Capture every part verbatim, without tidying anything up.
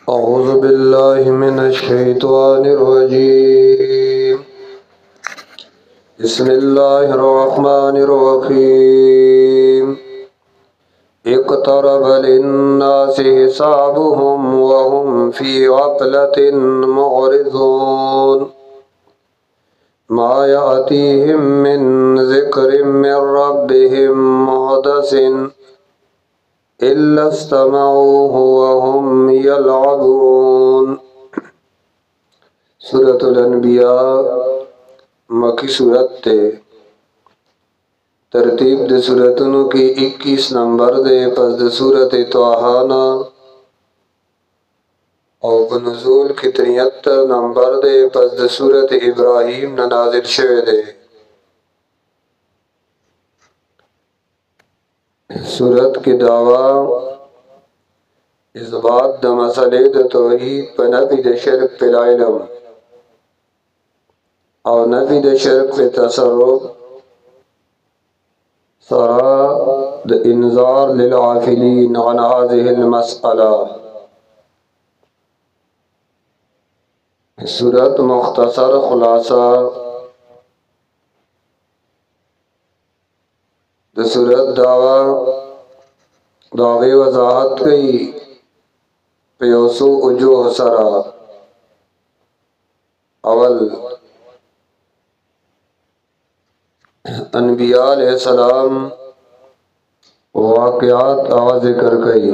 अऊज़ु बिल्लाहि मिनश्शैतानिर्रजीम। बिस्मिल्लाहिर्रहमानिर्रहीम। इक़्तरब लिन्नासि हिसाबुहुम वहुम फ़ी ग़फ़लतिन मुअरिज़ून। मा यअतीहिम मिन ज़िक्रिम मिन रब्बिहिम मुहदसिन इल्ला इस्तमऊहु वहुम यलअबून। सूरतुल अंबिया मक्की सूरत ते तरतीब दे सूरतों की इक्कीस नंबर दे पस दे सूरत तवाहाना और बनुज़ूल की तिहत्तर नंबर दे पस दे सूरत इब्राहिम न नाज़िल शवे दे। सूरत की दावा इस बात द मसले द तौहीद प नफी द शिर्क पे ला इल्म और नफी द शिर्क पे तसर्रुफ सरा द इंज़ार लिल आफिलीन अन हाज़िहिल मसअला। सूरत मुख्तसर खुलासा द सूरत दावा दावे वजाहत कई प्योसो उजो सरा। अवल अनबिया अलैहिस्सलाम वाक़यात आवा जिक्र कई।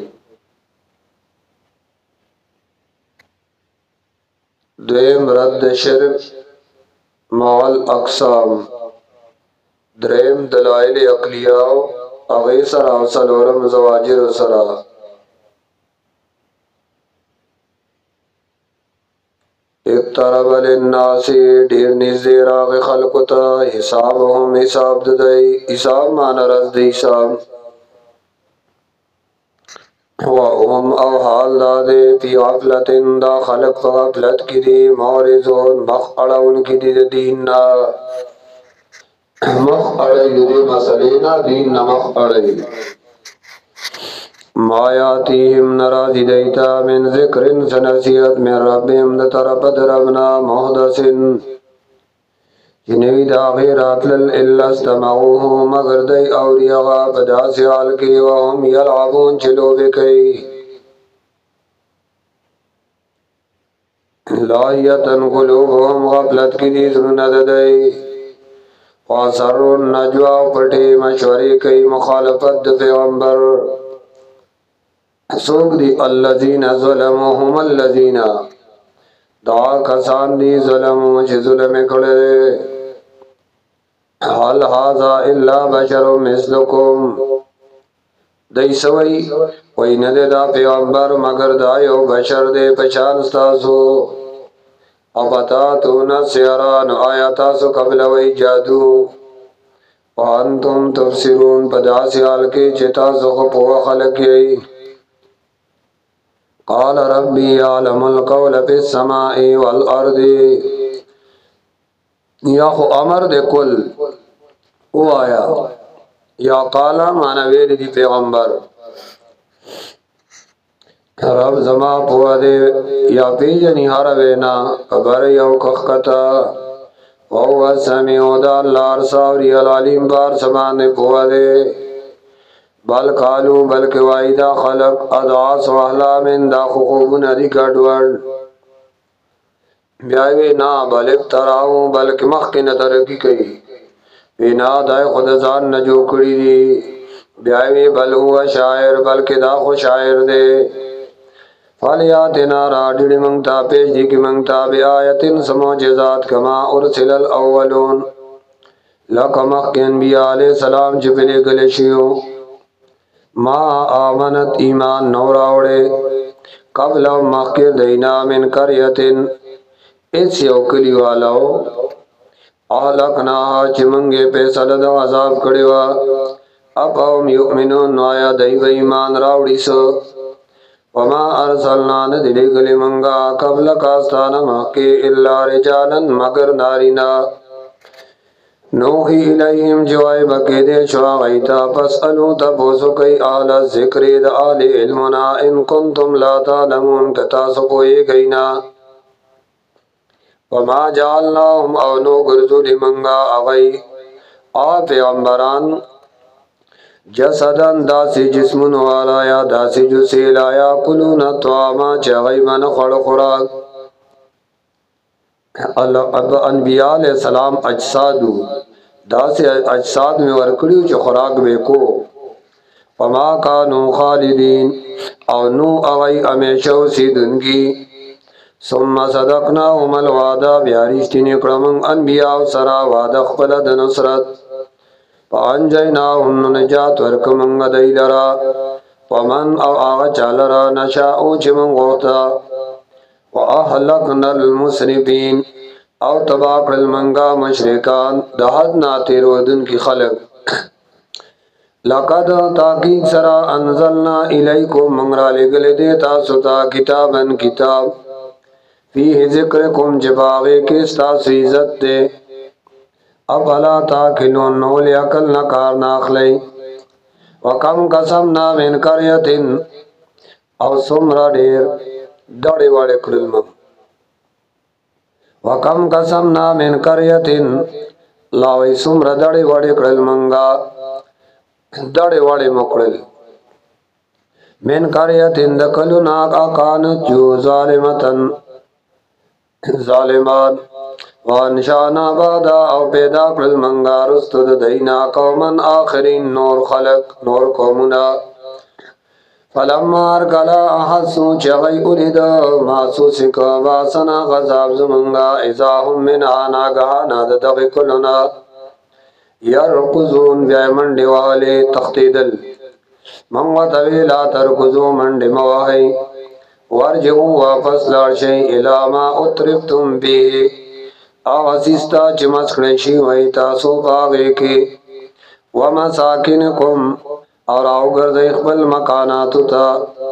द्वेम रद्द शिर्क माल अक़साम। द्रेम दलाइल अक़लिया अगे सरा सलोरम ज़वाजिर सरा। इक़्तरब लिन्नासि ढेर निज़े राग खल्क़ता हिसाबहुम हिसाब ददई हिसाब माना रज़्द हिसाब वहुम अव हाल दादे फी ग़फ़लतिन दा खल्क़ ग़फ़लत की दी मौरिज़ून मख अड़ा उनकी दी दीन ना मख अड़े दी मसले ना दीन ना मख अड़े। मायातीहिम नराज़ी दैता मिन ज़िक्रिन सनसीहत मिन रब्बिहिम द तरफ दरबना मुहदसिन जिनवी दागे रातल इल्ला इस्तमऊहु मगर दई औरिया बदा सियाल के वहुम यलअबून चिलो बिकई लाहियतन कुलूबुहुम ग़फ़लत की दी ज़ुन ददई वासर्रुन नजवा पटे मशवरे कई मुखालफत द पैगंबर सोग दी अल्लज़ीना ज़लमू हुम अल्लज़ीना दा कसान दी ज़लमू मुझे ज़ुल्म करे हल हाज़ा इल्ला बशरुम मिस्लुकुम दई सवई वही नदे दा पैगंबर मगर दायो बशर दे पहचान स्तासो अबता तो न सियारान आयाता सो कबल वही जादू वांतुम तुबसिरून पदा सियाल के चिता सो पोवा खलक यही क़ाल रब्बी यअलमुल क़ौल फ़िस समाई वल अर्दी। या खो अमर दे कुल वो आया या काला माना वेद दी पैगंबर रब जमा पुआ दे या पीजनी हर वेना खबर यौ कखता वहुवा समीउ दा अल्लाह सावरी अलीम बार समान पुआ दे बल कालू बल्कि वाइदा खलक अदास वहला मिन दा खुखूब नदी गडवड ब्यावे ना बलिफ तराऊ बल्कि मखकिन तरकी कई बिना दाय खुद जान न जो कड़ी दी ब्यावे बल हुआ शायर बल्कि दा खो शायर दे फलियातिना राडिड़ी मंगता पेश दी की मंगता बे आयतिन समोजेजात कमा उरसिलल अव्वलून लकमख के अनबिया अलैहिस्सलाम जिबले गलेशियो मा आमनत ईमान नौरावड़े कबल मखकिर दैना मिन करियतिन इस यौकली वालाओ आहलकना चिमंगे पे सलद अजाब कड़ेवा अब हम युमिनून आया दई व ईमान रावड़ी सो वमा अरसलना न दिले गले मंगा कबल कास्ताना मक्के इल्ला रिजालन मगर नारीना نوحی الیہم جوائب اکیدے شوا غیتا فاسألو تپوسو کئی آل ذکری دا آل علمنا ان کنتم لا تعلمون کتاسو کوئی گئینا وما جعلناهم او نو گرزو لمنگا اغی آ پیغمبران جسدن داسی جسمن والا یا داسی جو سیلا یا کلون طعاما چغی من خور خوراک انبیاء علیہ السلام اجسادو داسی اجساد میں ورکڑیو چو خوراک بے کو وما کانو خالدین او نو اغی امیشو سیدنگی ثم صدقناهم الوعدہ بیارشتی نکرمن انبیاء سرا وعدہ خپل د نصرت فانجیناهم نجات ورکمنگ دیلرا ومن او آغا چالرا نشاؤ چمن غوتا وَأَحْلَقْنَا الْمُسْرِفِينَ او تباق المنگا مشرکان دہد ناتی رودن کی خلق لقد تاقیق سرا انزلنا الیکم منگرا لگل دیتا ستا کتابا کتاب فیہ ذکرکم جباغے کستا سیزت دے افلا تاکلون نولی اکل نکار ناخلی وکم قسمنا من قریتن او سمرا دیر دڑی واڑے کرل من وکم قسمنا من قریتن لاوی سمرا دڑی واڑے کرل منگا دڑی واڑے مکرل من قریتن دکلو ناک اکانت جو ظالمتن ظالمان وانشانا بادا او پیدا کرل منگا رستد دینا قومن آخرین نور خلق نور قومنا فلما ارکلا احسو چغی اولید محسوس کا باسنا غذاب زمنگا اذا هم من آنا گہانا ددغ کلنا یرقزون بیائی منڈی والے تختیدل منگو طویلا ترکزو منڈی مواہی ورجعو واپس لارشی الاما اترفتم بیه آغسیستا چمس کڑشی وی تاسو باغے کے ومساکنکم اور آو گرد اقبل مکاناتو تا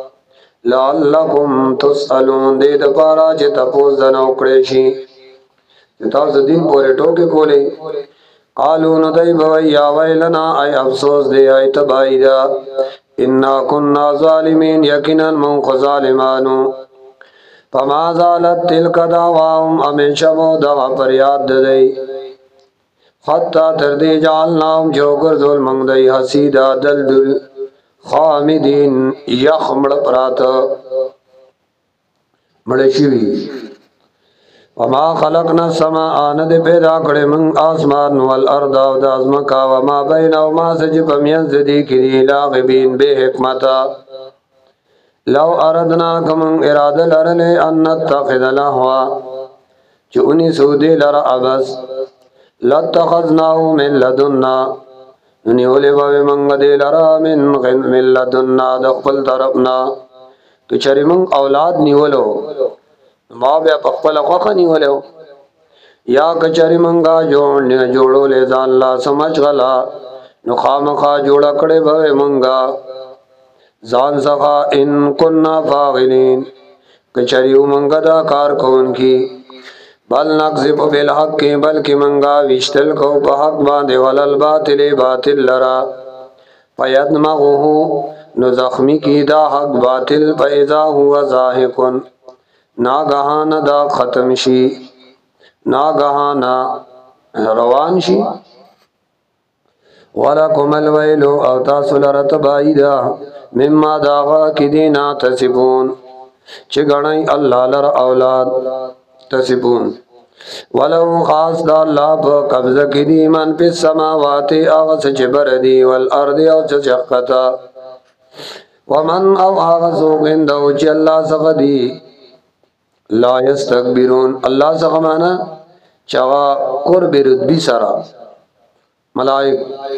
لعلکم تسألون دید پارا چی تپوز دنو کڑشی تاس دین پورے ٹوکے کولے قالون دی بوئی یا ویلنا ای افسوس دے ای تبائی دا انا کننا ظالمین یقینا من خظالمانو فما زالت تلک دعواهم امیشہ بو دعا پر یاد ددئی حتی تردی جعلناهم جو گرزول منگ دئی حسیدہ دلدل خامدین یخ مڑ پرات مڑشوی وما خلقنا السماء آند پیدا کڑے من آسمان والارض و دازمکا وما بین و ما سجب مینزدی کری لاغبین بے حکمتا لو اردنا کمن اراد لرلے ان نتخذ لہوا چونی سودی لر عبس لاتخذناو من لدننا نیولی باوی منگ دی لرا من من لدننا دخپل طرفنا کچری منگ اولاد نیولو ما بیا پخپل خوخ نیولو یا کچری منگا جوڑو لے زان لا سمجھ غلا نخام خوا جوڑا کڑے باوی منگا زان سخا ان کننا فاغلین کچریو منگا دا کار کون کی بل نقذب بالحق کی بلکی منگا وشتل کو پا حق باندے ولل باطل باطل لرا فیدمغوہو نو زخمی کی دا حق باطل پا اذا ہوا زاہکن ناگہان دا ختم شی ناگہان روان شی وَلَكُمَ الْوَيْلُ او تاسو لرت بائیدا مما داغا کی دینا تسبون چگنائی اللہ لر اولاد تسبون ولو خاص دا اللہ پا قبض کی دی من پی السماوات آغس چبر دی والارض او چچقتا ومن او آغس اندو چی اللہ سخدی لا یستکبرون اللہ سخمانا چغا قرب ردبی سرا ملائک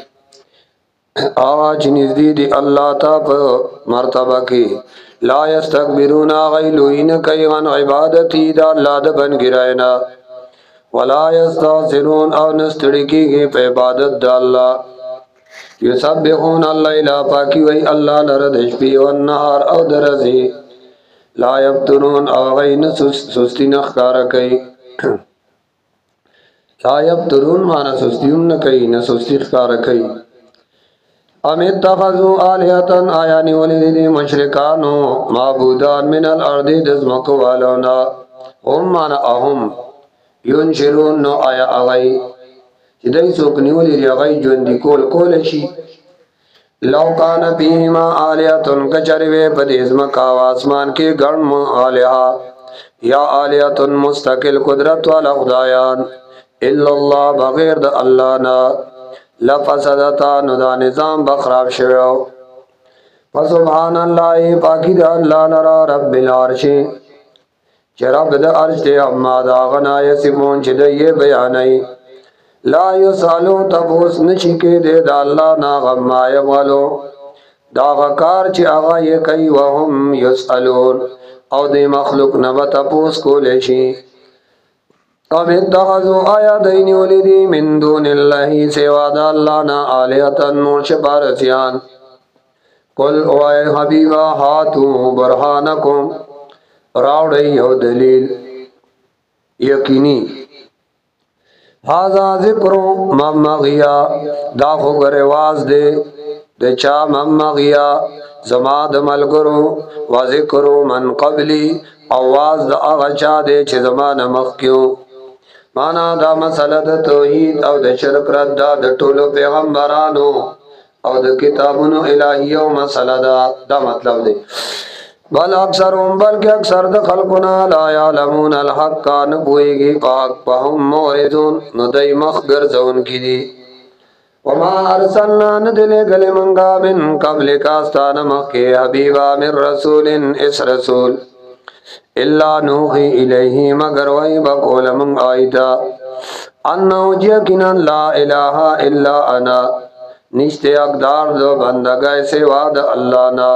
آواز نزدی دی اللہ تا پا مرتبہ کی لا یستکبرون غیلوین کئی غن عبادتی دا اللہ دا بن گرائنا ولا یستغفرون او نستڑکی گی پا عبادت دا اللہ یسبحون اللہ الہ پاکی وی اللہ لردش پی والنہار او درزی لا یبترون او غین سستی نخکار کئی لا یبترون مانا سستیون نکی نسستی خکار کئی ام اتخذوا آلیتن آیانی ولی دی مشرکانو معبودان من الارض دزمکو والونا هم مانا اهم ینشرون نو آیا اغی چی دی سوکنی ولی دی اغی جوندی کول کولشی لو کان فیہما آلیتن کچروے پدیزمکا واسمان کے گرم آلیہ یا آلیتن مستقل قدرت والا خدایان الا اللہ بغیر دا اللہ نا لفسدتا نو دا نظام بخراب شویو فسبحان اللہ پاکی دا اللہ لرا رب العرش چه رب دا عرش تے اما دا غنا یسمون چه دا یہ بیانی لا یسالو تبوس نشی کے دے دا اللہ نا غما یمالو دا غکار چه آغا یہ کئی وهم یسالون او دے مخلوق نبا تپوس کو لیشی ام اتخذوا آیا دینی ولیدی من دون اللہ سوا دا اللہ نا آلیتن نور شپارسیان قل اوائے حبیبا ہاتو برحانکم راوڑی او دلیل یقینی حاضا ذکرو ممغیا دا خوگر واز دے دے چا ممغیا زماد ملگرو و ذکرو من قبلی آواز دا اغچا دے چھ زمان مخکیو مانا دا مسئلہ دا توحید او دا شرک رد دا دا طولو پیغمبرانو او دا کتابونو الہیو مسئلہ دا دا مطلب دے بل اکثرهم بلکہ اکثر دا خلقنا لا یعلمون الحق کا نبوئیگی پاک پاہم موردون ندائی مخگر زون کی دی وما ارسلنا ندلے گلے منگا من قبل کاستان مخی حبیبا من رسول اس رسول اللہ نوحی الیہی مگر وی بقول من آئیتا انہو جیکنا لا الہ الا انا نشتے اقدار دو بندگائے سواد اللہ نا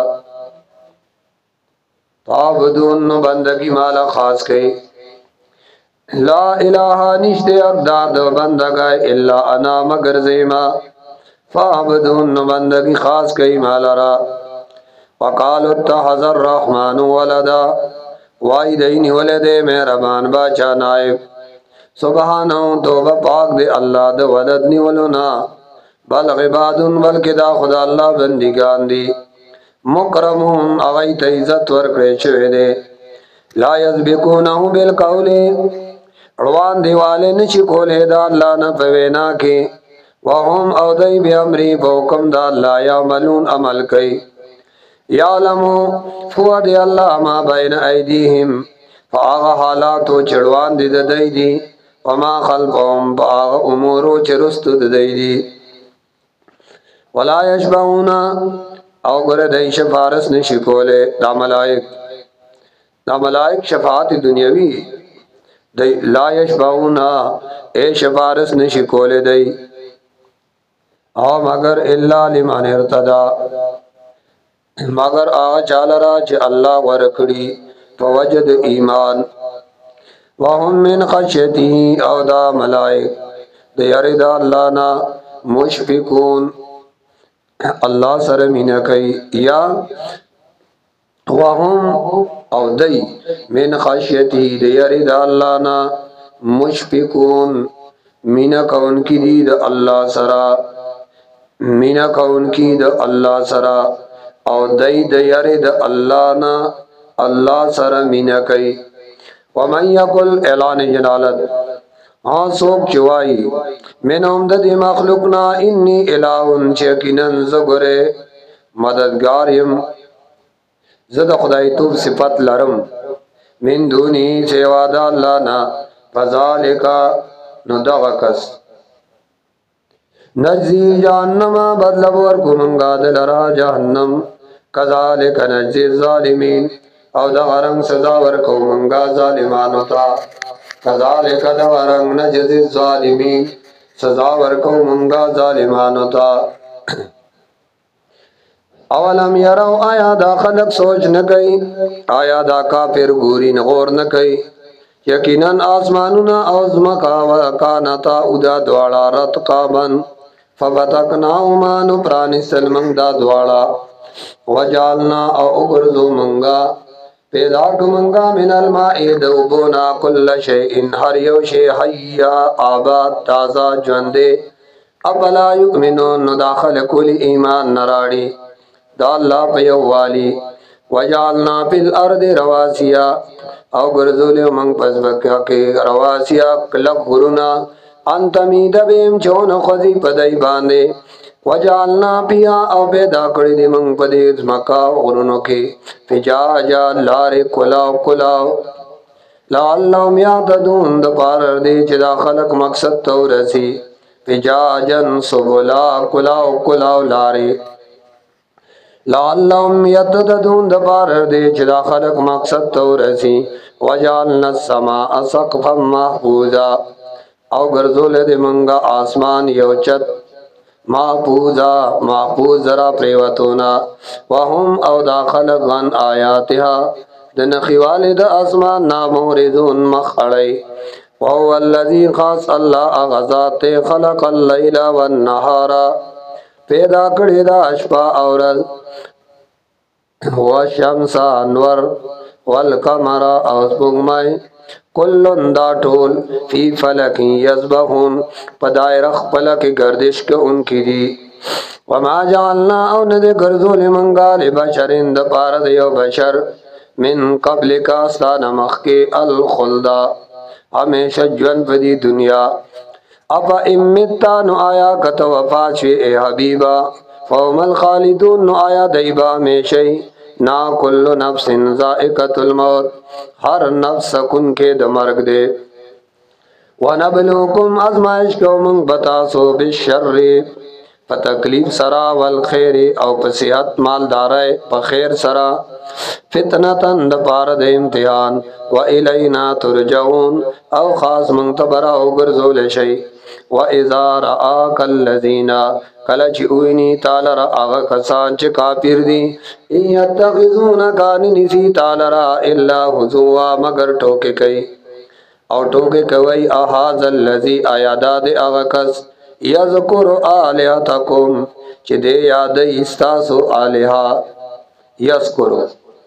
تعبدون نو بندگی مالا خاص کئی لا الہ نشتے اقدار دو بندگائے الا انا مگر زیما فعبدون نو بندگی خاص کئی مالا را وقالوا اتخذ الرحمن ولدا وائی دینی ولدے مہربان باچا نائب سبحانہ توبہ پاک دے اللہ دے ولد نیولونا بل عبادن بلکہ دا خدا اللہ بندگان دی مکرمون اغیت عزت ورکڑے چوئے دے لا یزبکونہو بالقولے روان دیوالے نچی کولے دا اللہ نفوینا کے وهم او دی بی امری بوکم دا اللہ یعملون عمل کئی یعلمو فواد اللہ ما بین ایدیہم فآغا حالاتو چڑوان دی دی دی وما خلقهم فآغا امورو چرست دی دی ولا یشبعونا او گر دی شفارس نشکولے دا ملائک دا ملائک شفاعت دنیاوی دی لا یشبعونا اے شفارس نشکولے دی او مگر اللہ لمن ارتدا مگر آغا چالرا چھ اللہ ورکڑی فوجد ایمان وهم من خشیتی او دا ملائک دیاری دا اللہ نا مشفقون اللہ سرمین کئی یا وهم او دی من خشیتی دیاری دا اللہ نا مشفقون مینا کون کی دی دا اللہ سرا مینا کون کی دا اللہ سرا او دی دیاری دا اللہ نا اللہ سر مینا کئی ومن یقل اعلان جلالت ہاں سوک چوائی من امدد مخلوقنا انی الہن چیکنن زگرے مددگاریم زد خدای توب صفت لرم من دونی سیوادا اللہ نا فذالکا ندغکس نجزی جہنم بدلب ورکو منگا دلرا جہنم کذالک نجزی الظالمین او دغرنگ سزا ورکو منگا ظالمانو تا کذالک دغرنگ نجزی الظالمین سزا ورکو منگا ظالمانو تا اولم یرو آیا دا خلق سوچ نکئی آیا دا کافر گوری نغور نکئی یقیناً آسمانونا اوزمکا وکانتا ادا دوارا رتقابن ففتقناهما نپرانی سلمنگ دا دوارا وجالنا او اگرزو منگا پیدا کمنگا من الماء دوبونا کل شیئن ہر یو شی حیا آباد تازہ جوندے افلا یؤمنون نو داخل کل ایمان نراڑی دا اللہ پیوالی وجعلنا فی الارض رواسیا او گرزولی منگ پس بکیا کے رواسیا کلک غرونا انتمید بیم چون خزی پدائی باندے وجعلنا پیا او پیدا کردی دی منگ پدیز مکا غرونو کے فجاجا لار کلاو کلاو لعلهم یعتدون دا پارر دی چدا خلق مقصد تو رسی فجاجن سبلا کلاو کلاو لاری لعلهم یتدون دا پارر دی چدا خلق مقصد تو رسی وجعلنا السماء سقفا محفوظا او گرزول دی منگا آسمان یوچت محفوظا محفوظ ذرا پریوتونا وهم او دا خلق غن آیاتها دنخی والد اسمان ناموردون مخڑی وهو الذی خاص اللہ اغذات خلق اللیل والنہار پیدا کردی دا اشپا اورد والشمس انور والقمر اوسبگمائی کلن دا ٹول فی فلک یسبحون پدائرخ پلک گردش کے ان کی دی وما جعلنا او ندے گرزول منگا لبشرین دا پارد یو بشر من قبل کا ستان مخ کے الخلدہ ہمیشہ جون پدی دنیا افا امتا نو آیا کتا وفات شوی اے حبیبا فوم الخالدون نو آیا دیبا میشی نا کل نفس ذائقت الموت ہر نفس سکن کے دمرگ دے ونبلوکم ازمائش کو منگ بتاسو بالشر فتکلیف سرا والخیر او پسیحت مالدارے پخیر سرا فتنتن دپارد امتحان و الینا ترجعون او خاص منتبرا او گرزول شئی و اذا رآک اللذین کلچ اوینی تالر آغا کسان چی کافر دی این یتخذون کانی نسی تالر الا حضوا مگر ٹوکے کئی او ٹوکے کوئی احاظ اللذی آیاداد آغا کس یذکر آلیہتکم چی دے یاد استاسو آلیہا یذکرو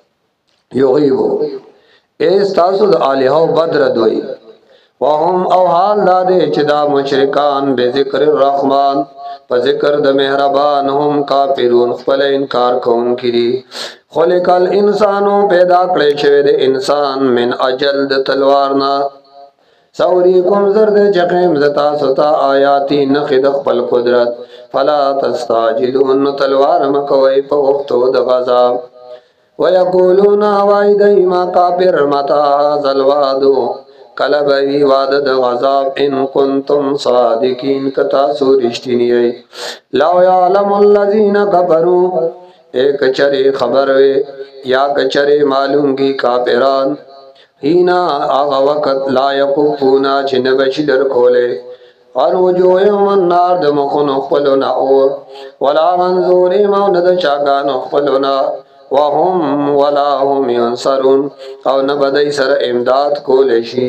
یغیبو اے استاسو دا آلیہو بدردوئی وهم او حال دادے چدا مشرکان بے ذکر الرحمن پا ذکر دا مہربان ہم کافرون خپل انکار کون کری خلق الانسانو پیدا کرے شوے دے انسان من اجل دا تلوارنا سوریکم زرد چقیم زتا ستا آیاتی نخد خپل قدرت فلا تستاجلون تلوار مکوئی پا وقتو دا غذاب ویقولون آوائی دیما کافر متا زلوادو کلبوی وعدد غذاب ان کنتم صادقین کتا سورشتینی ای لو یعلم اللذین کفرو ایک چرے خبروے یا کچرے معلوم کی کافران ہینا آغا وقت لا یقفونا چنبشی در کھولے اور وجوہم النار دمخن اخفلونا اور ولا منظور موند چاگان اخفلونا وهم ولا هم ينصرون او نبدئی سر امداد کو لشی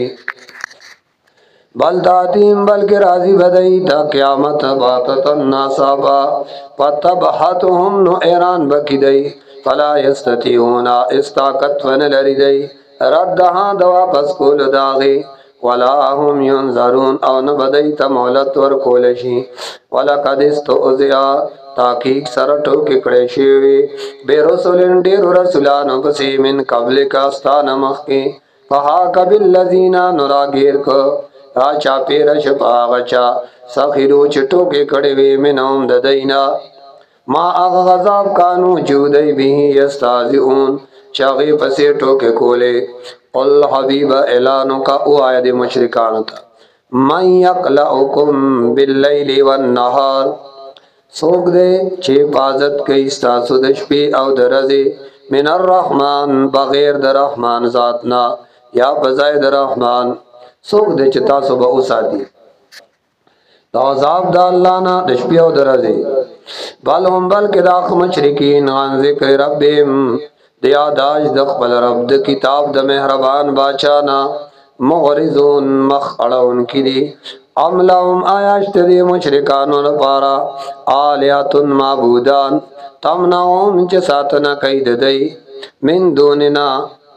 بل تاتیم بلکہ راضی بدئی تا قیامت باتتا ناسابا فتبحتهم نو ایران بکی دئی فلا یستطیعونا استاقت ون لری دئی ردہاں دوا پس کول داغی ولا هم ينظرون او نبدئی تا مولت ور کولشی ولقد استؤذیا تاکیق سرٹو ککڑے شیوی بے رسولن دیر رسولانو پسی من قبل کاستان مخی فحاک باللذین نراگیر کو آچا پیرش پاغچا سخیرو چٹو ککڑے وی منہم ددینا ما اغ غذاب کانو جودئی بھی یستازعون چاغی پسی ٹوکے کولے قل حبیب اعلانو کا او آید مشرکانتا من یقلعکم باللیل والنہار سوک دے چی پازت کئی ستاسو دشپی او درزی من الرحمن بغیر در رحمان ذاتنا یا بزای در رحمان سوک دے چی تاسو با اسا دی دا عذاب دا اللہ نا دشپی او درزی بل هم بلک داخ مشرکین عن ذکر ربیم دیا داج دخبل رب دا کتاب دا مہربان باچانا مغرزون مخ اڑون کی دی ام لهم آیاشت دی مشرکانو نپارا آلیاتن معبودان تمنعهم چه ساتنا قید دی من دوننا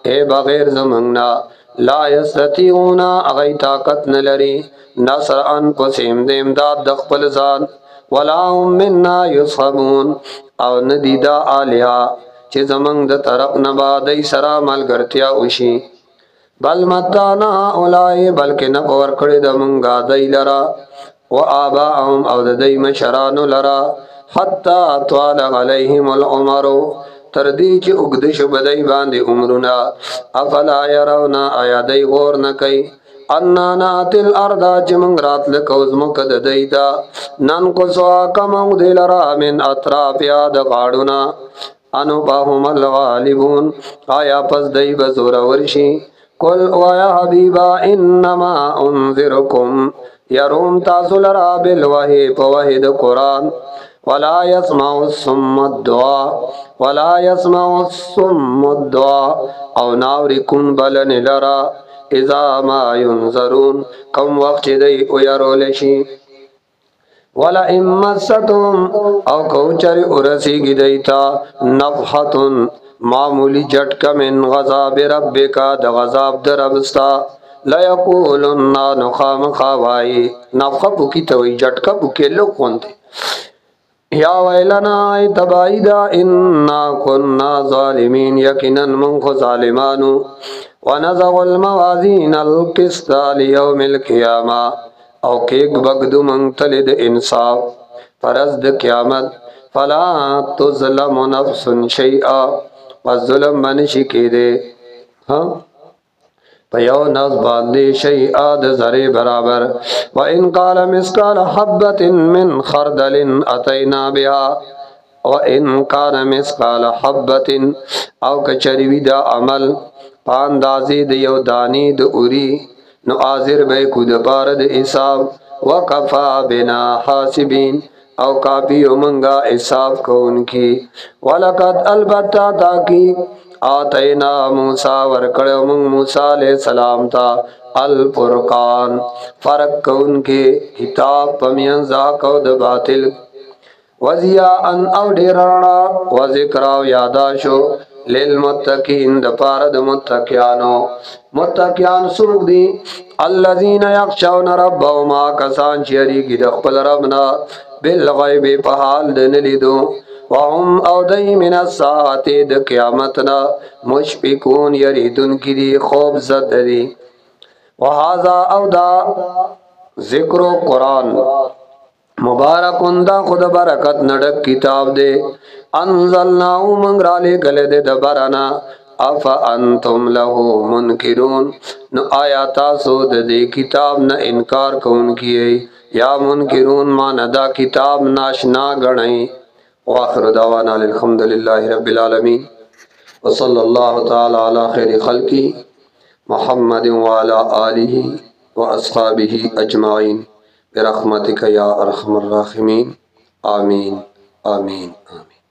اے بغیر زمنگنا لا یستطیعون اغی طاقت نلری نصر انفسهم د امداد د خپل ځان ولا هم منا یصحبون او ندی دا آلیا چې زمنګ د طرف نه با دای سره ملګرتیا وشي بل متانا اولای بلکې نه باور کړی د مونږه دای لرا و آباهم او د دای مشرانو لرا حتا طال علیهم العمر تر دې چې وګد شو بدای باندې عمرنا افلا يرون آیا دای غور نه کوي ان ناتل ارض جمنگ رات لکوز مکد دیدا نن کو سوا کمو دلرا من اطراف یاد غاڑونا انو باهم الغالبون آیا پس دی بزور ورشی قل ویا حبیبا انما انذرکم یروم تاسو لرا بالوحی پوحید قرآن ولا يسمع الصم الدعاء ولا يسمع الصم الدعاء او ناوری کن بلن لرا اذا ما ينظرون کم وقت دی اویرول شي ولا امستهم او کوچر ارسیگی دیتا نفحتن معمولی جھٹکا من غضاب ربکا د غضاب در ربستا لیقولن نخام خوائی نفخ بکی توی جھٹکا بکی لو کونتے یا ویلنا ای تبایدہ انا کننا ظالمین یقینا منخ ظالمانو ونزغ الموازین القسط لیوم القیامہ او کیک بگدو منتلد انصاف فرزد قیامت فلا تظلم نفس شیئا والظلم منشی کی دے ہاں پیو نفس باندے شیئا د ذرے برابر وَإِن قَالَ مِسْقَالَ حَبَّةٍ مِّنْ خَرْدَلٍ أَتَيْنَا بِهَا وَإِن كَانَ مِسْقَالَ حَبَّةٍ او کچریوی دا عمل پاندازی دیو دانی د اوری نو آزر بے کود پارد حساب وکفا بنا حاسبین او کافی منگا حساب کون کی ولقد البتہ تاکی آتینا موسیٰ ورکڑ منگ موسیٰ علیہ السلام تا الفرقان فرق کون کے کتاب پمین زاکو د باطل وزیاءن او ڈیرانا وذکراو یاداشو للمتقین د پارد متقیانو متقیان سوق دی الذین یخشون ربهم کسان چیری کی د خپل ربنا بالغیب په حال د نلیدو وهم او دای من الساعت د قیامتنا مشفقون یریدون کی دی خوب زد دی وهذا او دا ذکر قرآن مبارکون دا خود برکت نڈک کتاب دے انزلناو منگرالے گلے دے دبرانا افا انتم لہو منکرون نو آیا تاسو دے کتاب نا انکار کون کیے یا منکرون ما ندا کتاب ناشنا گنئی واخر دعوانا الحمدللہ رب العالمین وصلی اللہ تعالی علی خیر خلقی محمد وعلا آلہ واصحابہ اجمعین برحمتک یا ارحم الراحمین آمین آمین آمین